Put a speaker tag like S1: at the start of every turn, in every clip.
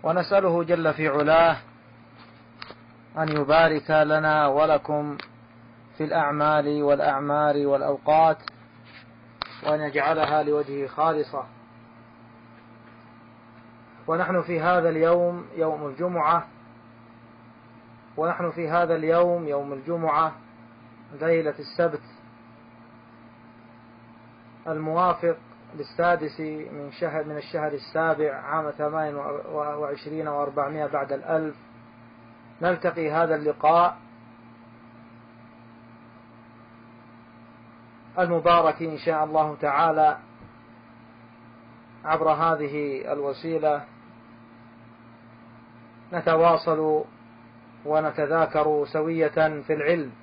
S1: ونسأله جل في علاه أن يبارك لنا ولكم في الأعمال والأعمار والأوقات، وأن يجعلها لوجهه خالصة. ونحن في هذا اليوم يوم الجمعة، ونحن في هذا اليوم يوم الجمعة ليلة السبت الموافق للسادس من الشهر السابع عام 28 و400 بعد الألف. نلتقي هذا اللقاء المبارك إن شاء الله تعالى عبر هذه الوسيلة، نتواصل ونتذاكر سوية في العلم.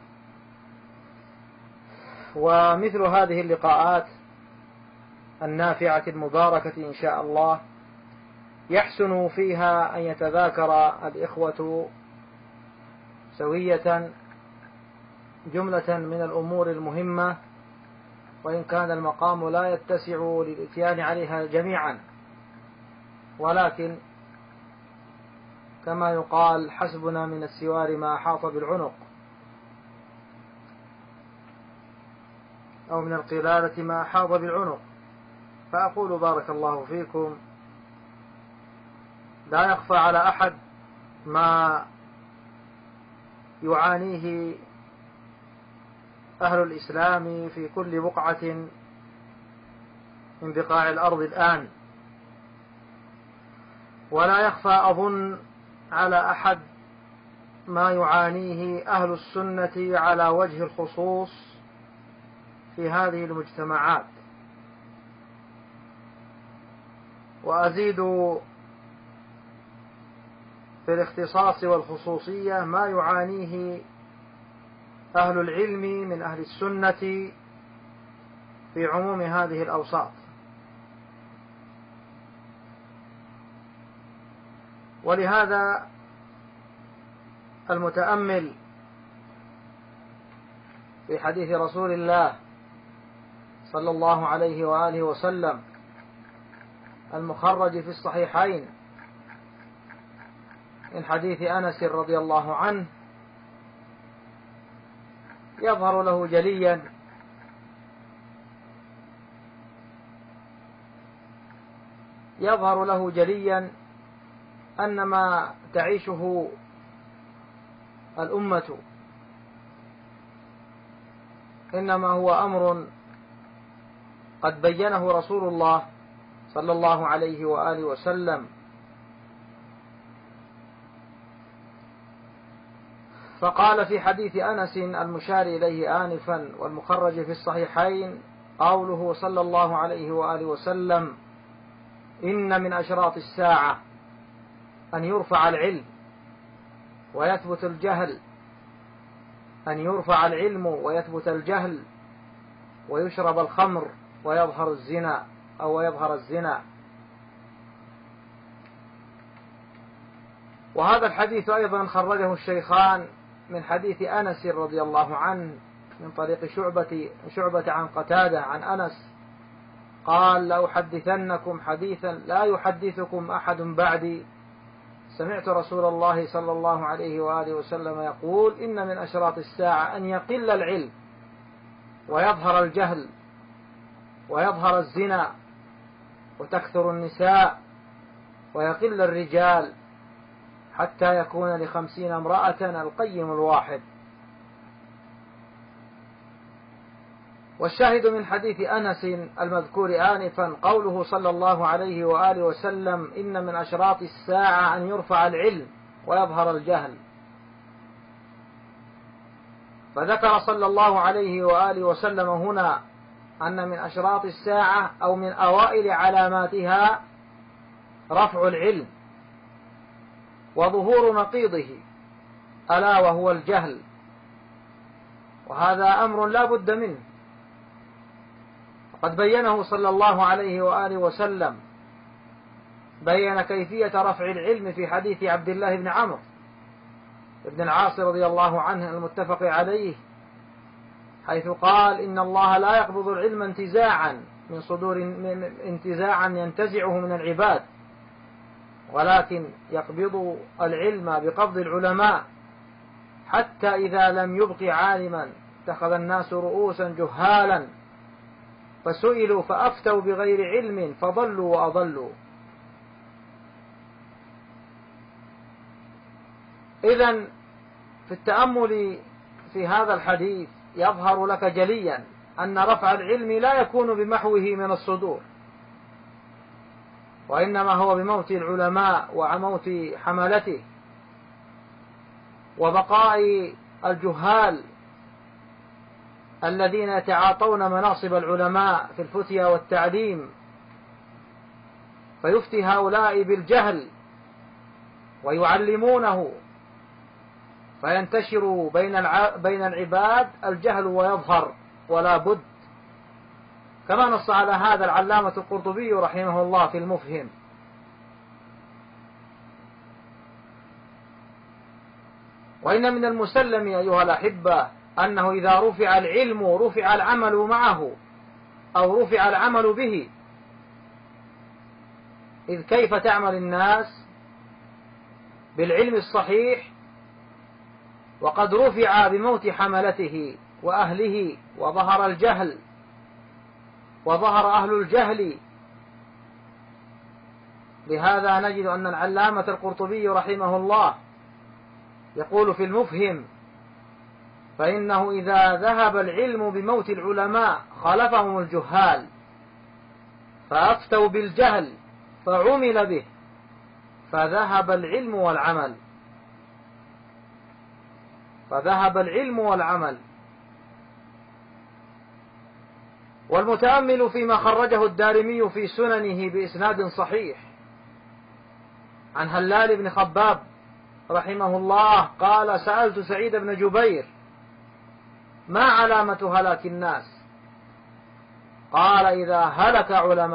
S1: ومثل هذه اللقاءات النافعة المباركة إن شاء الله يحسن فيها أن يتذاكر الإخوة سوية جملة من الأمور المهمة، وإن كان المقام لا يتسع للإتيان عليها جميعا، ولكن كما يقال حسبنا من السوار ما أحاط بالعنق، أو من القلادة ما أحاط بالعنق. فأقول بارك الله فيكم، لا يخفى على أحد ما يعانيه أهل الإسلام في كل بقعة من بقاع الأرض الآن، ولا يخفى أظن على أحد ما يعانيه أهل السنة على وجه الخصوص في هذه المجتمعات. وأزيد في الاختصاص والخصوصية ما يعانيه أهل العلم من أهل السنة في عموم هذه الأوساط. ولهذا المتأمل في حديث رسول الله صلى الله عليه وآله وسلم المخرج في الصحيحين من حديث أنس رضي الله عنه يظهر له جليا أن ما تعيشه الأمة إنما هو أمر قد بينه رسول الله صلى الله عليه وآله وسلم، فقال في حديث أنس المشار إليه آنفا والمخرج في الصحيحين قوله صلى الله عليه وآله وسلم: إن من أشراط الساعة أن يرفع العلم ويثبت الجهل، أن يرفع العلم ويثبت الجهل، ويشرب الخمر ويظهر الزنا. وهذا الحديث أيضا خرجه الشيخان من حديث أنس رضي الله عنه من طريق شعبة عن قتادة عن أنس قال: لأحدثنكم حديثا لا يحدثكم أحد بعدي، سمعت رسول الله صلى الله عليه وآله وسلم يقول: إن من أشراط الساعة أن يقل العلم ويظهر الجهل ويظهر الزنا وتكثر النساء ويقل الرجال حتى يكون ل50 امرأة القيم الواحد. والشاهد من حديث أنس المذكور آنفا قوله صلى الله عليه وآله وسلم: إن من أشراط الساعة أن يرفع العلم ويظهر الجهل. فذكر صلى الله عليه وآله وسلم هنا أن من أشراط الساعة أو من أوائل علاماتها رفع العلم وظهور نقيضه ألا وهو الجهل، وهذا أمر لا بد منه. قد بينه صلى الله عليه وآله وسلم، بين كيفية رفع العلم في حديث عبد الله بن عمرو بن العاص رضي الله عنه المتفق عليه، حيث قال: إن الله لا يقبض العلم انتزاعا ينتزعه من العباد، ولكن يقبض العلم بقبض العلماء، حتى إذا لم يبق عالما اتخذ الناس رؤوسا جهالا فسئلوا فأفتوا بغير علم فضلوا وأضلوا. إذن في التأمل في هذا الحديث يظهر لك جليا أن رفع العلم لا يكون بمحوه من الصدور، وإنما هو بموت العلماء وموت حملته وبقاء الجهال الذين يتعاطون مناصب العلماء في الفتيا والتعليم، فيفتي هؤلاء بالجهل ويعلمونه، فينتشر بين العباد الجهل ويظهر ولا بد، كما نص على هذا العلامة القرطبي رحمه الله في المفهم. وإن من المسلم أيها الأحبة أنه إذا رفع العلم رفع العمل معه أو رفع العمل به، إذ كيف تعمل الناس بالعلم الصحيح وقد رفع بموت حملته وأهله وظهر الجهل وظهر أهل الجهل؟ لهذا نجد أن العلامة القرطبي رحمه الله يقول في المفهم: فإنه إذا ذهب العلم بموت العلماء خلفهم الجهال فأفتوا بالجهل فعمل به فذهب العلم والعمل. والمتأمل فيما خرجه الدارمي في سننه بإسناد صحيح عن هلال بن خباب رحمه الله قال: سألت سعيد بن جبير: ما علامة هلاك الناس؟ قال: إذا هلك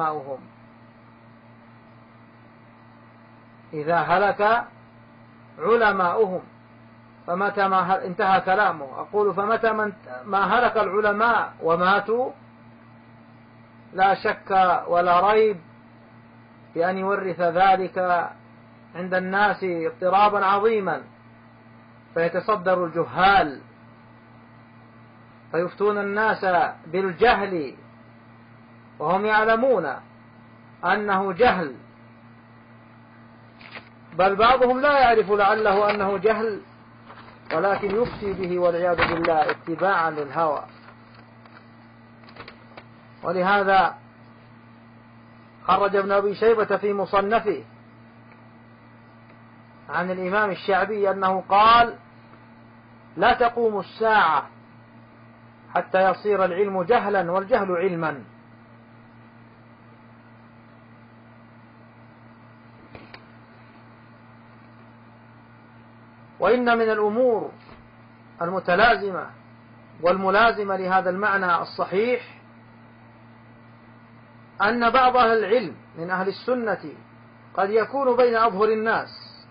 S1: علماؤهم. فمتى ما انتهى كلامه. أقول: فمتى ما هلك العلماء وماتوا لا شك ولا ريب بأن يورث ذلك عند الناس اضطرابا عظيما، فيتصدر الجهال فيفتون الناس بالجهل وهم يعلمون أنه جهل، بل بعضهم لا يعرف لعله أنه جهل ولكن يفتي به والعياذ بالله اتباعا للهوى. ولهذا خرج ابن أبي شيبة في مصنفه عن الإمام الشعبي أنه قال: لا تقوم الساعة حتى يصير العلم جهلا والجهل علما. وإن من الأمور المتلازمة والملازمة لهذا المعنى الصحيح أن بعض أهل العلم من أهل السنة قد يكون بين أظهر الناس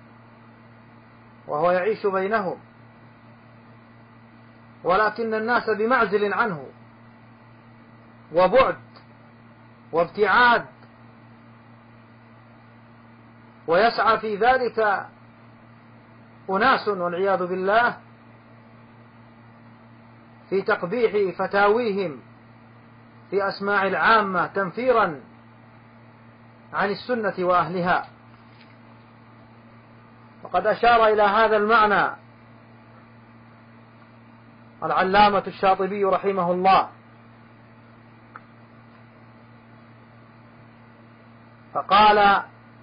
S1: وهو يعيش بينهم، ولكن الناس بمعزل عنه وبعد وابتعاد، ويسعى في ذلك أناس والعياذ بالله في تقبيح فتاويهم في أسماع العامة تنفيرا عن السنة وأهلها. وقد أشار إلى هذا المعنى العلامة الشاطبي رحمه الله، فقال: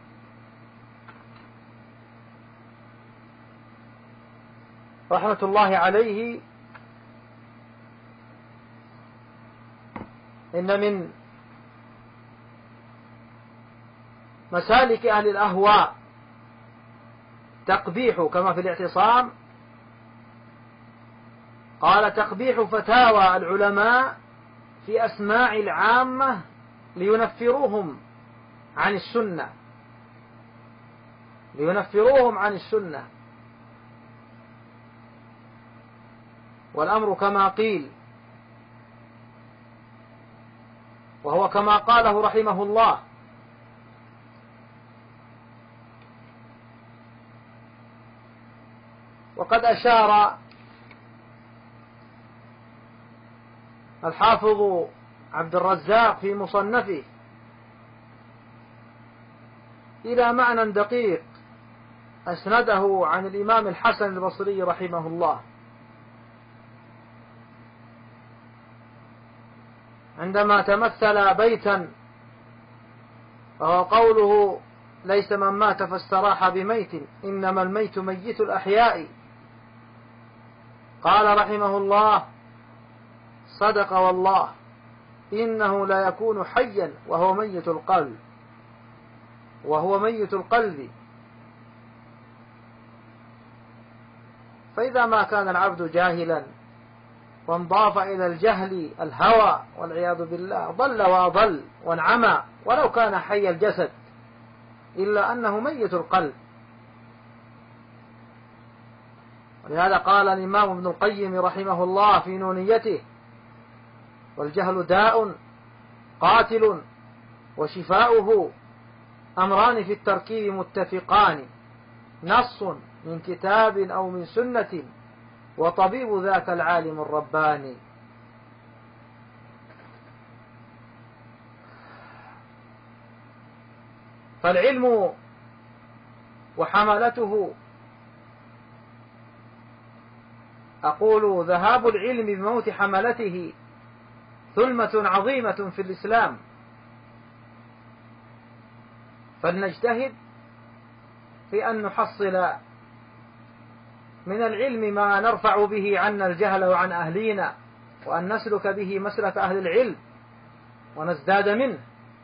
S1: رحمة الله عليه: إن من مسالك أهل الأهواء تقبيح، كما في الاعتصام قال: تقبيح فتاوى العلماء في أسماع العامة لينفروهم عن السنة. والأمر كما قيل، وهو كما قاله رحمه الله: وقد أشار الحافظ عبد الرزاق في مصنفه إلى معنى دقيق أسنده عن الإمام الحسن البصري رحمه الله عندما تمثل بيتا، وهو قوله: ليس من مات فاستراح بميت إنما الميت ميت الأحياء. قال رحمه الله: صدق والله إنه لا يكون حيا وهو ميت القلب. فإذا ما كان العبد جاهلا وانضاف إلى الجهل الهوى والعياذ بالله ضل وأضل وانعمى ولو كان حي الجسد، إلا أنه ميت القلب. ولهذا قال الإمام ابن القيم رحمه الله في نونيته: والجهل داء قاتل وشفاؤه أمران في التركيب متفقان، نص من كتاب أو من سنة وطبيب ذاك العالم الرباني. فالعلم وحملته، أقول ذهاب العلم بموت حملته ثلمة عظيمة في الإسلام، فلنجتهد في أن نحصل من العلم ما نرفع به عنا الجهل وعن أهلينا، وأن نسلك به مسلك أهل العلم ونزداد منه.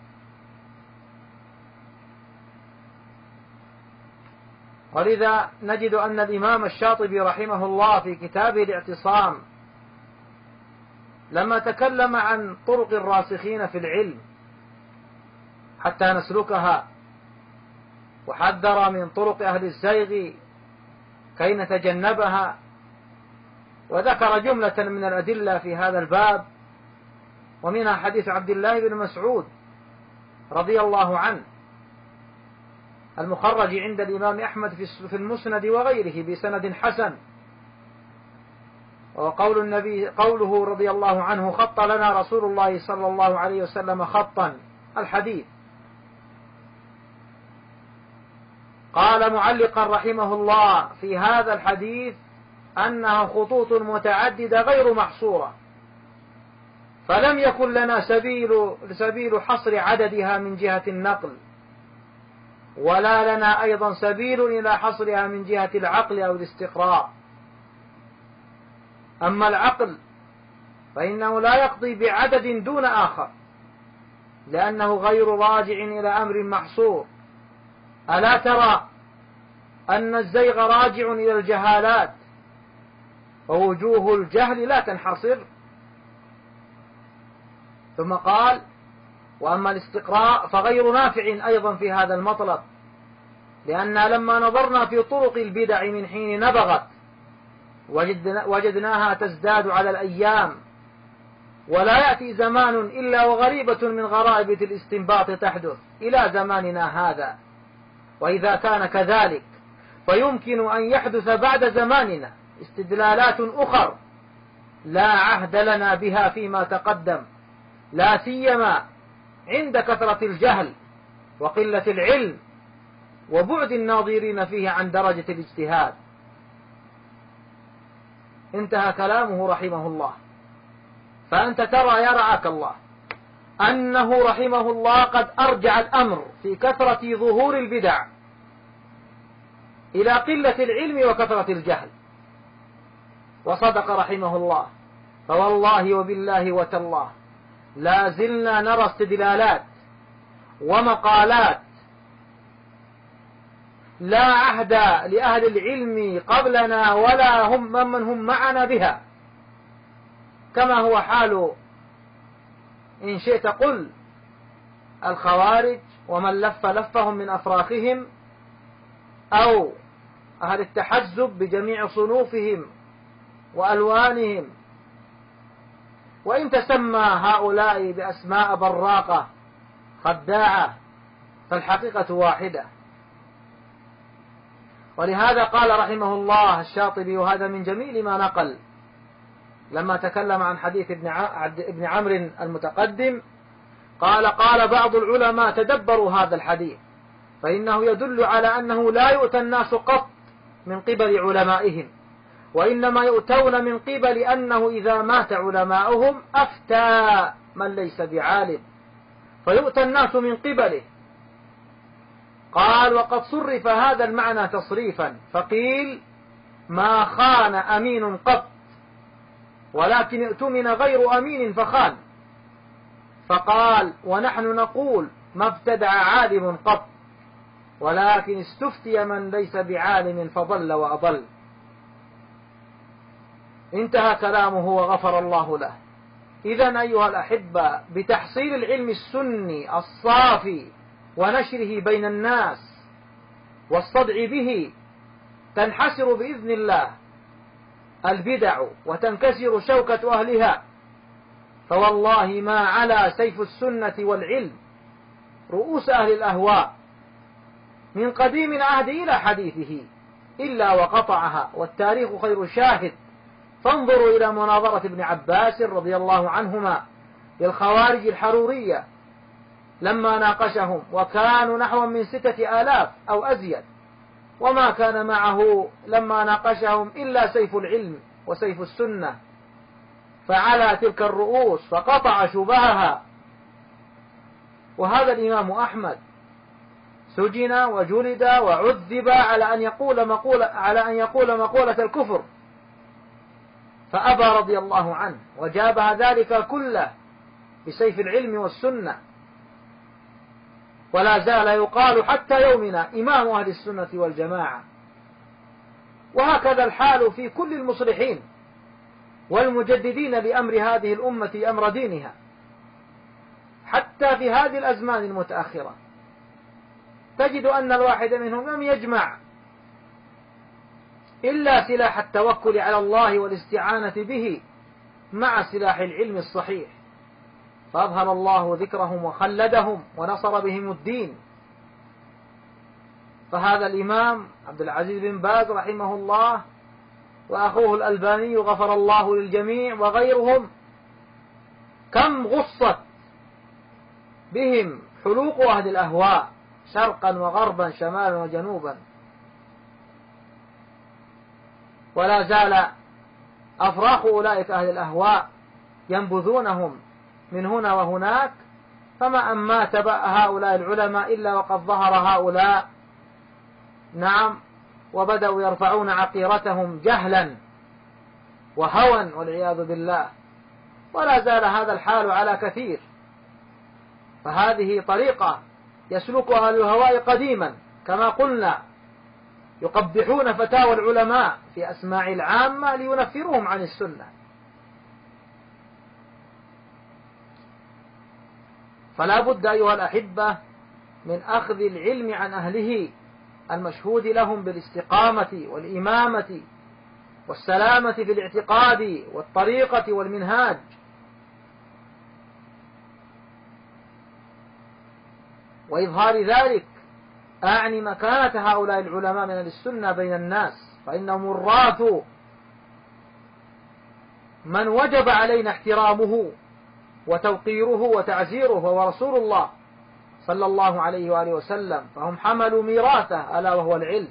S1: ولذا نجد أن الإمام الشاطبي رحمه الله في كتابه الاعتصام لما تكلم عن طرق الراسخين في العلم حتى نسلكها، وحذر من طرق أهل الزيغ كي نتجنبها، وذكر جملة من الأدلة في هذا الباب، ومنها حديث عبد الله بن مسعود رضي الله عنه المخرج عند الإمام أحمد في المسند وغيره بسند حسن، وقول النبي قوله رضي الله عنه: خط لنا رسول الله صلى الله عليه وسلم خطا، الحديث. قال معلقا رحمه الله في هذا الحديث أنها خطوط متعددة غير محصورة، فلم يكن لنا سبيل حصر عددها من جهة النقل، ولا لنا أيضا سبيل إلى حصرها من جهة العقل أو الاستقراء. أما العقل فإنه لا يقضي بعدد دون آخر، لأنه غير راجع إلى أمر محصور. ألا ترى أن الزيغ راجع إلى الجهالات، ووجوه الجهل لا تنحصر. ثم قال: وأما الاستقراء فغير نافع أيضا في هذا المطلب، لأننا لما نظرنا في طرق البدع من حين نبغت وجدناها تزداد على الأيام، ولا يأتي زمان إلا وغريبة من غرائب الاستنباط تحدث إلى زماننا هذا. وإذا كان كذلك فيمكن أن يحدث بعد زماننا استدلالات أخر لا عهد لنا بها فيما تقدم، لا سيما عند كثرة الجهل وقلة العلم وبعد الناظرين فيه عن درجة الاجتهاد. انتهى كلامه رحمه الله. فأنت ترى يا رعاك الله أنه رحمه الله قد أرجع الأمر في كثرة ظهور البدع إلى قلة العلم وكثرة الجهل، وصدق رحمه الله. فوالله وبالله وتالله لا زلنا نرى استدلالات ومقالات لا عهد لأهل العلم قبلنا ولا هم من هم معنا بها، كما هو حال إن شئت قل الخوارج ومن لفهم من أفراخهم، أو أهل التحزب بجميع صنوفهم وألوانهم. وإن تسمى هؤلاء بأسماء براقة خداعة فالحقيقة واحدة، ولهذا قال رحمه الله الشاطبي، وهذا من جميل ما نقل لما تكلم عن حديث ابن عمرو المتقدم، قال بعض العلماء تدبروا هذا الحديث، فإنه يدل على أنه لا يؤتى الناس قط من قبل علمائهم، وإنما يؤتون من قبل أنه إذا مات علماؤهم أفتى من ليس بعالم، فيؤتى الناس من قبله. قال: وقد صرف هذا المعنى تصريفا، فقيل: ما خان أمين قط، ولكن ائتمن غير أمين فخان. فقال: ونحن نقول: ما ابتدع عالم قط، ولكن استفتي من ليس بعالم فضل وأضل. انتهى كلامه وغفر الله له. إذن أيها الأحبة، بتحصيل العلم السني الصافي ونشره بين الناس والصدع به تنحسر بإذن الله البدع وتنكسر شوكة أهلها، فوالله ما علا سيف السنة والعلم رؤوس أهل الأهواء من قديم العهد إلى حديثه إلا وقطعها، والتاريخ خير شاهد. فانظروا إلى مناظرة ابن عباس رضي الله عنهما للخوارج الحرورية لما ناقشهم، وكانوا نحو من 6,000 أو أزيد، وما كان معه لما ناقشهم إلا سيف العلم وسيف السنة، فعلى تلك الرؤوس فقطع شبهها. وهذا الإمام أحمد سجن وجلد وعذب على أن يقول مقولة الكفر، فأبى رضي الله عنه، وجابها ذلك كله بسيف العلم والسنة، ولا زال يقال حتى يومنا إمام أهل السنة والجماعة. وهكذا الحال في كل المصلحين والمجددين لأمر هذه الأمة، أمر دينها، حتى في هذه الأزمان المتأخرة تجد أن الواحد منهم لم يجمع إلا سلاح التوكل على الله والاستعانة به مع سلاح العلم الصحيح، فأظهر الله ذكرهم وخلدهم ونصر بهم الدين. فهذا الإمام عبد العزيز بن باز رحمه الله، وأخوه الألباني غفر الله للجميع، وغيرهم، كم غصت بهم حلوق أهل الأهواء شرقا وغربا شمالا وجنوبا، ولا زال أفراخ أولئك أهل الأهواء ينبذونهم من هنا وهناك، فما أن مات هؤلاء العلماء إلا وقد ظهر هؤلاء، نعم، وبدأوا يرفعون عقيرتهم جهلا وهوى والعياذ بالله. ولا زال هذا الحال على كثير، فهذه طريقة يسلكها أهل الهواء قديما، كما قلنا يقبحون فتاوى العلماء في أسماع العامة لينفرهم عن السنة. فلا بد أيها الأحبة من أخذ العلم عن أهله المشهود لهم بالاستقامة والإمامة والسلامة في الاعتقاد والطريقة والمنهاج. وإظهار ذلك أعني مكانة هؤلاء العلماء من السنة بين الناس، فإنهم الراث من وجب علينا احترامه وتوقيره وتعزيره، هو رسول الله صلى الله عليه وآله وسلم، فهم حملوا ميراثه ألا وهو العلم،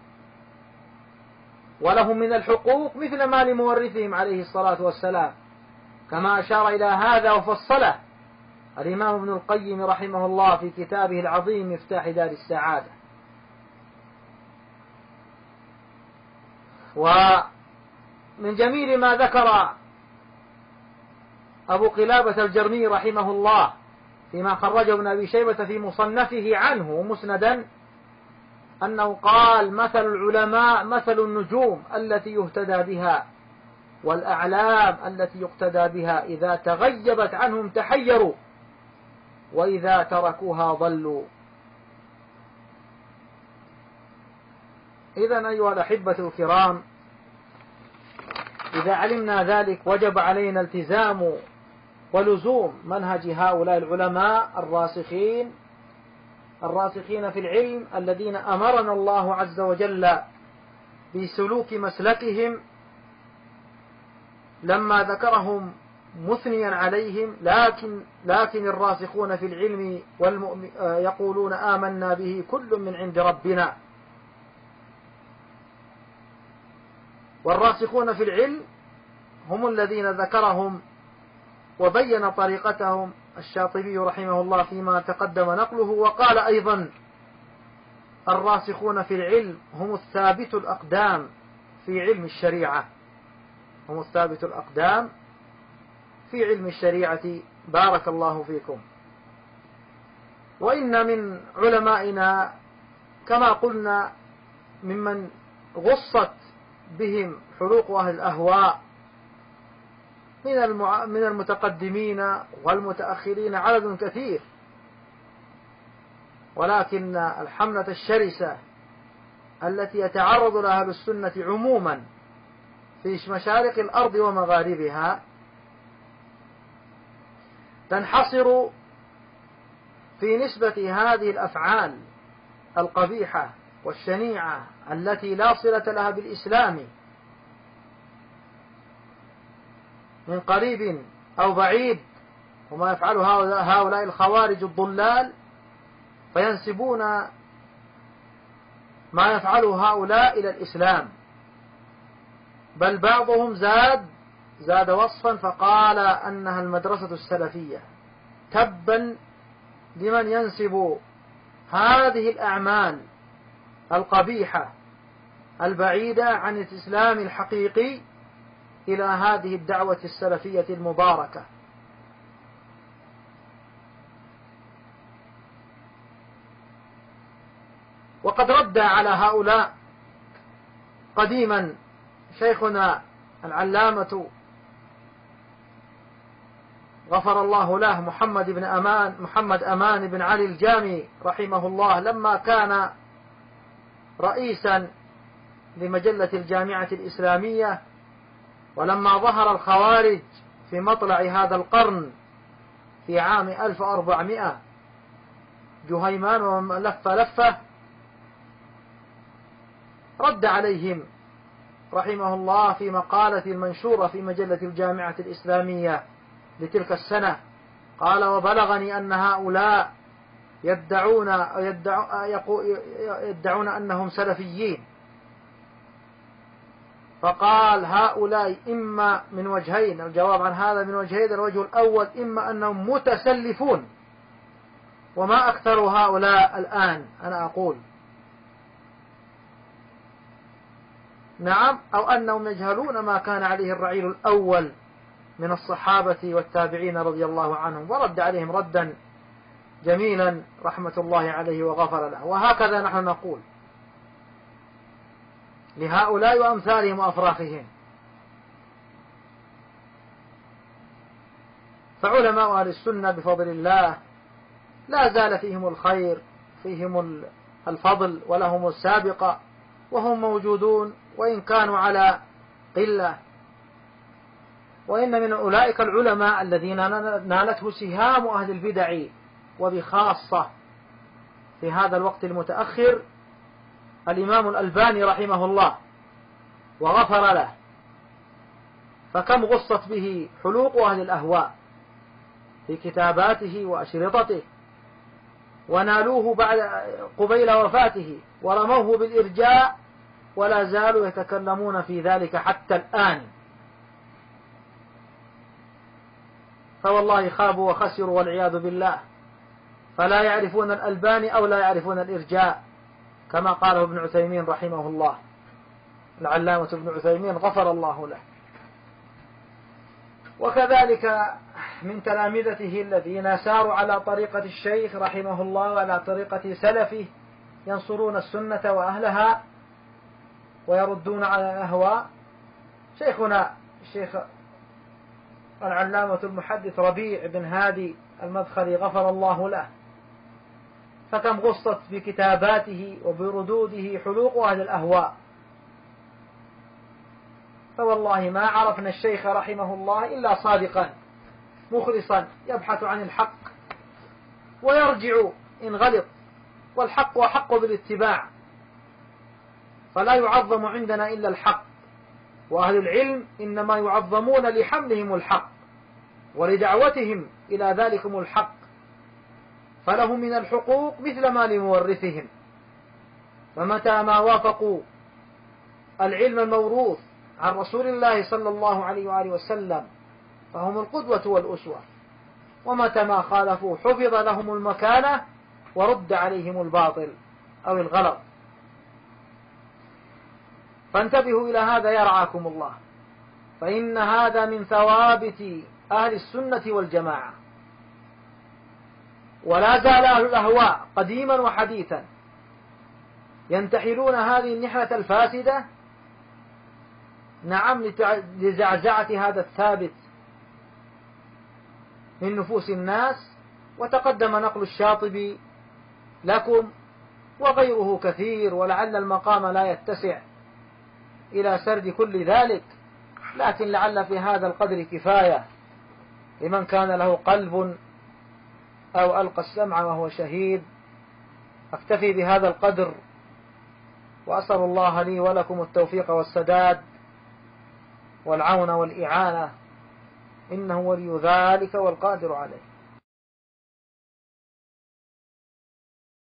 S1: ولهم من الحقوق مثل ما لمورثهم عليه الصلاة والسلام، كما أشار إلى هذا وفصله الإمام ابن القيم رحمه الله في كتابه العظيم مفتاح دار السعادة. ومن جميل ما ذكر أبو قلابة الجرمي رحمه الله فيما خرجه ابن أبي شيبة في مصنفه عنه مسندا، أنه قال: مثل العلماء مثل النجوم التي يهتدى بها، والأعلام التي يقتدى بها، إذا تغيبت عنهم تحيروا، وإذا تركوها ضلوا. إذن أيها الأحبة الكرام، إذا علمنا ذلك وجب علينا التزام ولزوم منهج هؤلاء العلماء الراسخين الراسخين في العلم الذين أمرنا الله عز وجل بسلوك مسلكهم لما ذكرهم مثنيا عليهم، لكن الراسخون في العلم يقولون آمنا به كل من عند ربنا. والراسخون في العلم هم الذين ذكرهم وبين طريقتهم الشاطبي رحمه الله فيما تقدم نقله، وقال أيضا الراسخون في العلم هم الثابت الأقدام في علم الشريعة، هم الثابت الأقدام في علم الشريعة. بارك الله فيكم. وإن من علمائنا كما قلنا ممن غصت بهم حلوق أهل الأهواء من المتقدمين والمتأخرين عدد كثير، ولكن الحملة الشرسة التي يتعرض لها أهل السنة عموما في مشارق الأرض ومغاربها تنحصر في نسبة هذه الأفعال القبيحة والشنيعة التي لا صلة لها بالإسلام من قريب أو بعيد، وما يفعله هؤلاء الخوارج الضلال، فينسبون ما يفعله هؤلاء إلى الإسلام. بل بعضهم زاد وصفا فقال أنها المدرسة السلفية. تبا لمن ينسب هذه الأعمال القبيحة البعيدة عن الإسلام الحقيقي إلى هذه الدعوة السلفية المباركة. وقد رد على هؤلاء قديما شيخنا العلامة غفر الله له محمد أمان بن علي الجامي رحمه الله، لما كان رئيسا لمجلة الجامعة الإسلامية، ولما ظهر الخوارج في مطلع هذا القرن في عام 1400 جهيمان لفة رد عليهم رحمه الله في مقالة المنشورة في مجلة الجامعة الإسلامية لتلك السنة. قال: وبلغني أن هؤلاء يدعون أنهم سلفيين. فقال: هؤلاء إما من وجهين، الجواب عن هذا من وجهين: الوجه الأول إما أنهم متسلفون، وما أكثر هؤلاء الآن، أنا أقول نعم، أو أنهم يجهلون ما كان عليه الرعيل الأول من الصحابة والتابعين رضي الله عنهم. ورد عليهم ردا جميلا رحمة الله عليه وغفر له. وهكذا نحن نقول لهؤلاء وأمثالهم وأفراخهم. فعلماء أهل السنة بفضل الله لا زال فيهم الخير، فيهم الفضل، ولهم السابقة، وهم موجودون وإن كانوا على قلة. وإن من أولئك العلماء الذين نالته سهام أهل البدع وبخاصة في هذا الوقت المتأخر الإمام الألباني رحمه الله وغفر له، فكم غصت به حلوق أهل الأهواء في كتاباته وأشرطته، ونالوه قبيل وفاته ورموه بالإرجاء، ولا زالوا يتكلمون في ذلك حتى الآن. فوالله خابوا وخسروا والعياذ بالله، فلا يعرفون الألباني أو لا يعرفون الإرجاء، كما قاله ابن عثيمين رحمه الله، العلامة ابن عثيمين غفر الله له. وكذلك من تلامذته الذين ساروا على طريقة الشيخ رحمه الله وعلى طريقة سلفه، ينصرون السنة وأهلها ويردون على الأهواء، شيخنا الشيخ العلامة المحدث ربيع بن هادي المدخلي غفر الله له، فكم غصت بكتاباته وبردوده حلوق أهل الأهواء. فوالله ما عرفنا الشيخ رحمه الله إلا صادقا مخلصا يبحث عن الحق ويرجع إن غلط والحق أحق بالاتباع، فلا يعظم عندنا إلا الحق، وأهل العلم إنما يعظمون لحملهم الحق ولدعوتهم إلى ذلكم الحق، فلهم من الحقوق مثل ما لمورثهم، فمتى ما وافقوا العلم الموروث عن رسول الله صلى الله عليه وآله وسلم فهم القدوة والأسوة، ومتى ما خالفوا حفظ لهم المكانة ورد عليهم الباطل أو الغلط. فانتبهوا إلى هذا يرعاكم الله، فإن هذا من ثوابت أهل السنة والجماعة. ولا زال أهل الأهواء قديما وحديثا ينتحلون هذه النحلة الفاسدة، نعم، لزعزعة هذا الثابت من نفوس الناس. وتقدم نقل الشاطبي لكم وغيره كثير، ولعل المقام لا يتسع إلى سرد كل ذلك، لكن لعل في هذا القدر كفاية لمن كان له قلب أو ألقى السمع وهو شهيد. أكتفي بهذا القدر، وأسأل الله لي ولكم التوفيق والسداد والعون والإعانة، إنه ولي ذلك والقادر عليه.